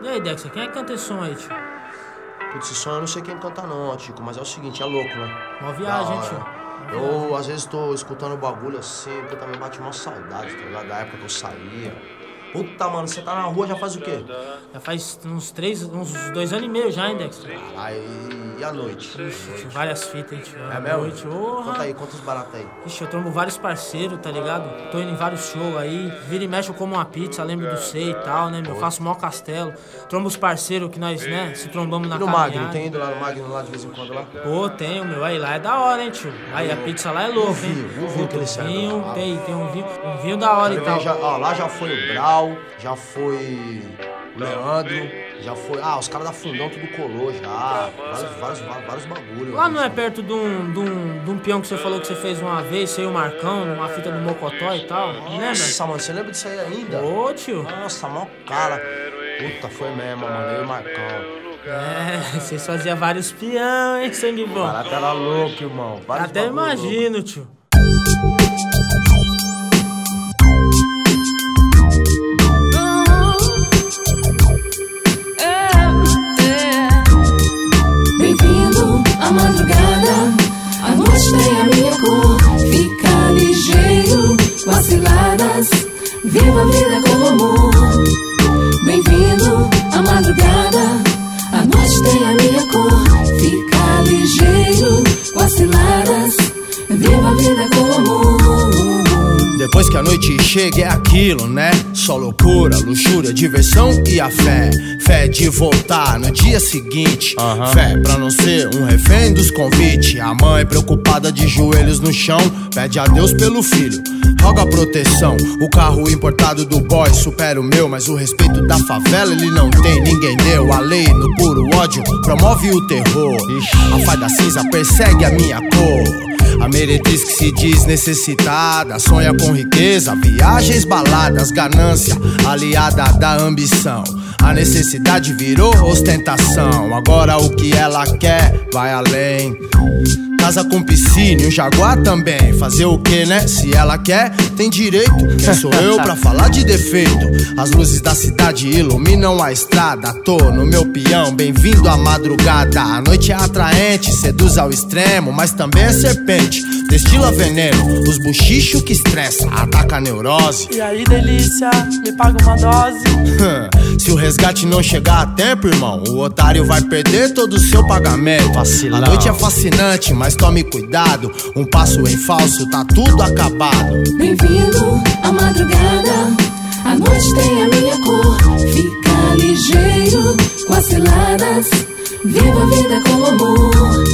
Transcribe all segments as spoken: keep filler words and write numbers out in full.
E aí, Dexter, quem é que canta esse som aí, tio? Putz, esse som eu não sei quem canta não, Tico, mas é o seguinte, é louco, né? Uma viagem, tio. Eu, às vezes, tô escutando o bagulho assim, porque também bate uma saudade, tá ligado? Da época que eu saía. Puta, mano, você tá na rua já faz o quê? Já faz uns três, uns dois anos e meio já, hein, Dexter? Aí, e a noite? Ixi, tio, várias fitas, hein, tio? É mesmo? Noite, oh, conta aí, conta os baratos aí. Ixi, eu trombo vários parceiros, tá ligado? Tô indo em vários shows aí. Vira e mexe, eu como uma pizza, lembro do Sei e tal, né, meu? Faço mó castelo. Trombo os parceiros que nós, né, se trombamos na E no caminhada. Magno, tem ido lá no Magno lá de vez em quando lá? Pô, tenho, meu. Aí lá é da hora, hein, tio? Aí a pizza lá é louca, hein? Um vinho que ele serve vinho, lá. tem, tem um vinho, um vinho da hora e tal. Já, ó, lá já foi o Brau, já foi o Leandro, já foi... Ah, os caras da Fundão tudo colou já. Vários, vários, vários, vários bagulhos. Lá não é perto de um, de, um, de um peão que você falou que você fez uma vez, você e o Marcão, uma fita do Mocotó e tal? Não lembra? Nossa, mano, você lembra disso aí ainda? Ô, tio. Nossa, mó cara. Puta, foi mesmo, mano, eu e o Marcão. É, vocês faziam vários peão, hein, sangue bom? O barato era louco, irmão. Vários Até imagino, louco. Tio. Bem-vindo à madrugada, a noite tem a minha cor. Fica ligeiro com as ciladas, viva a vida com amor. Bem-vindo à madrugada, a noite tem a minha cor. Fica ligeiro com as ciladas, viva a vida com amor. Depois que a noite chega é aquilo, né? Só loucura, luxúria, diversão e a fé. Fé de voltar no dia seguinte. Uhum. Fé pra não ser um refém dos convites. A mãe preocupada de joelhos no chão pede a Deus pelo filho, roga proteção. O carro importado do boy supera o meu, mas o respeito da favela ele não tem, ninguém deu. A lei no puro ódio promove o terror. A fada cinza persegue a minha cor. A meretriz que se diz necessitada sonha com riqueza, viagens, baladas, ganância aliada da ambição. A necessidade virou ostentação. Agora o que ela quer vai além. Casa com piscina e um jaguar também. Fazer o que, né? Se ela quer, tem direito. Quem sou eu pra falar de defeito? As luzes da cidade iluminam a estrada. Tô no meu peão, bem-vindo à madrugada. A noite é atraente, seduz ao extremo, mas também é serpente, destila veneno. Os buchichos que estressa, ataca a neurose. E aí, delícia, me paga uma dose. Se o resgate não chegar a tempo, irmão, o otário vai perder todo o seu pagamento. Vacilão. A noite é fascinante, mas tome cuidado. Um passo em falso, tá tudo acabado. Bem-vindo à madrugada, a noite tem a minha cor. Fica ligeiro com as ciladas, viva a vida com amor.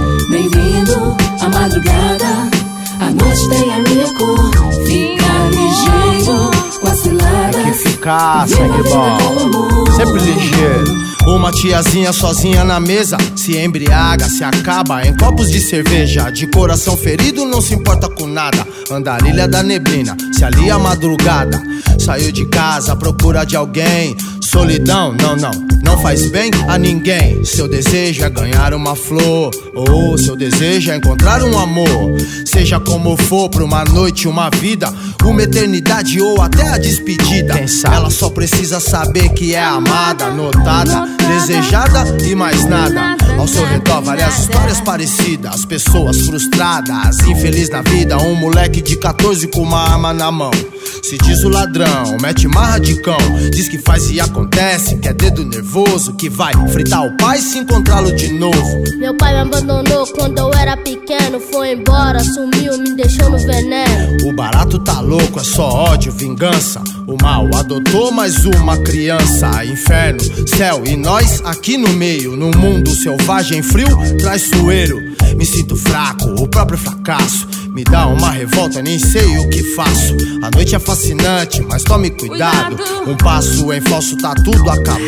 Bem-vindo à madrugada, a noite tem a minha cor. Fica ligeiro com as ciladas. Tem que ficar, sangue bom, sempre ligeiro. Uma tiazinha sozinha na mesa se embriaga, se acaba em copos de cerveja. De coração ferido não se importa com nada. Andarilha da neblina, se alia a madrugada. Saiu de casa à procura de alguém. Solidão, não, não, não faz bem a ninguém. Seu desejo é ganhar uma flor, ou seu desejo é encontrar um amor. Seja como for, pra uma noite, uma vida, uma eternidade ou até a despedida. Ela só precisa saber que é amada, notada, desejada e mais nada. Ao seu redor várias histórias parecidas, pessoas frustradas, infeliz na vida. Um moleque de catorze com uma arma na mão, se diz o ladrão, mete marra de cão. Diz que faz e acontece, que é dedo nervoso, que vai fritar o pai se encontrá-lo de novo. Meu pai me abandonou quando eu era pequeno, foi embora, sumiu, me deixou no veneno. O barato tá louco, é só ódio, vingança. O mal adotou mais uma criança. Inferno, céu e nós aqui no meio, num mundo selvagem, frio, traiçoeiro. Me sinto fraco, o próprio fracasso me dá uma revolta, nem sei o que faço. A noite é fascinante, mas tome cuidado. Um passo em falso, tá tudo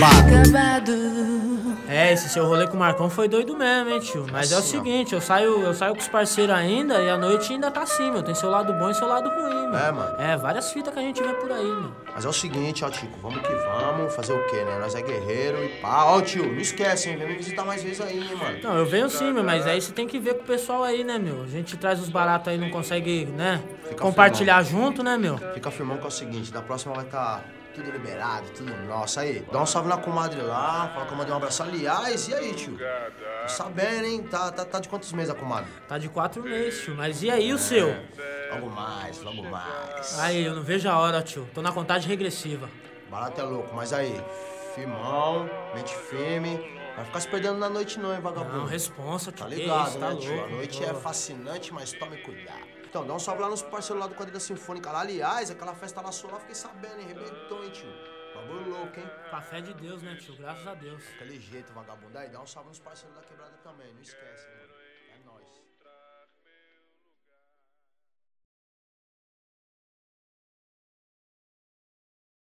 acabado. É, esse seu rolê com o Marcão foi doido mesmo, hein, tio? Mas é o seguinte, eu saio, eu saio com os parceiros ainda e a noite ainda tá assim, meu. Tem seu lado bom e seu lado ruim, meu. É, mano. É, várias fitas que a gente vê por aí, meu. Mas é o seguinte, ó, Tico, vamos que vamos, fazer o quê, né? Nós é guerreiro e pá. Ó, tio, não esquece, hein? Vem me visitar mais vezes aí, hein, mano. Não, eu venho sim, meu, mas aí você tem que ver com o pessoal aí, né, meu? A gente traz os baratos aí, não consegue, né, Fica compartilhar firmão. junto, né, meu? Fica firmão que é o seguinte, da próxima vai tá Tudo liberado, tudo nosso. Aí, dá um salve na comadre lá, fala que eu mandei um abraço. Aliás, e aí, tio? Tô sabendo, hein? Tá, tá, tá de quantos meses a comadre? Tá de quatro meses, tio. Mas e aí o seu? Logo mais, logo mais. Aí, eu não vejo a hora, tio. Tô na contagem regressiva. Barato é louco, mas aí, firmão, mente firme. Vai ficar se perdendo na noite não, hein, vagabundo? Não, responsa, tio. Tá Que ligado, isso, né, tá tio? louco. A noite Pô. é fascinante, mas tome cuidado. Então, dá um salve lá nos parceiros lá do Quadrilha Sinfônica. Lá, aliás, aquela festa lá sua lá, fiquei sabendo, hein? Rebentou, hein, tio? Bagulho louco, hein? Com a fé de Deus, né, tio? Graças a Deus. Aquele jeito, vagabundo. Aí, dá um salve nos parceiros da quebrada também, não esquece, né?